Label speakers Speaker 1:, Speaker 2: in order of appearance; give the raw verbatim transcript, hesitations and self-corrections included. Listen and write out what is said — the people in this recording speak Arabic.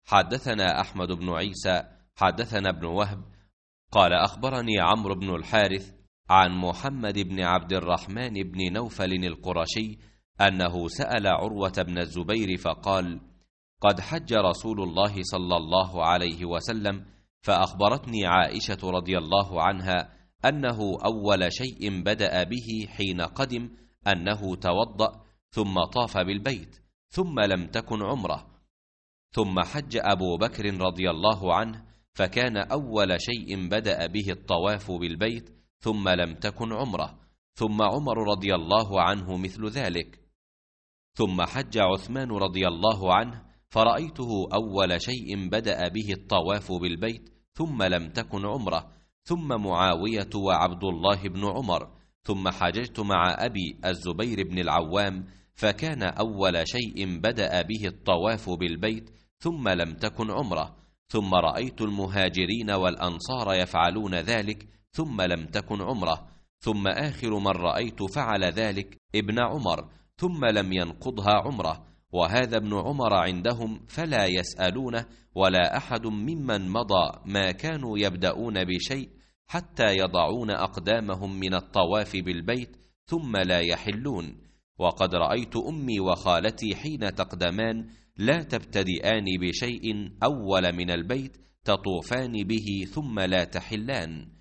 Speaker 1: حدثنا أحمد بن عيسى حدثنا ابن وهب قال أخبرني عمرو بن الحارث عن محمد بن عبد الرحمن بن نوفل القرشي أنه سأل عروة بن الزبير فقال: قد حج رسول الله صلى الله عليه وسلم، فأخبرتني عائشة رضي الله عنها أنه أول شيء بدأ به حين قدم أنه توضأ ثم طاف بالبيت، ثم لم تكن عمره. ثم حج أبو بكر رضي الله عنه، فكان أول شيء بدأ به الطواف بالبيت، ثم لم تكن عمره. ثم عمر رضي الله عنه مثل ذلك. ثم حج عثمان رضي الله عنه، فرأيته أول شيء بدأ به الطواف بالبيت، ثم لم تكن عمره. ثم معاوية وعبد الله بن عمر. ثم حججت مع أبي الزبير بن العوام، فكان أول شيء بدأ به الطواف بالبيت، ثم لم تكن عمره. ثم رأيت المهاجرين والأنصار يفعلون ذلك، ثم لم تكن عمره. ثم آخر من رأيت فعل ذلك ابن عمر، ثم لم ينقضها عمره. وهذا ابن عمر عندهم فلا يسألونه ولا أحد ممن مضى ما كانوا يبدأون بشيء حتى يضعون أقدامهم من الطواف بالبيت ثم لا يحلون. وقد رأيت أمي وخالتي حين تقدمان لا تبتدئان بشيء أول من البيت تطوفان به ثم لا تحلان.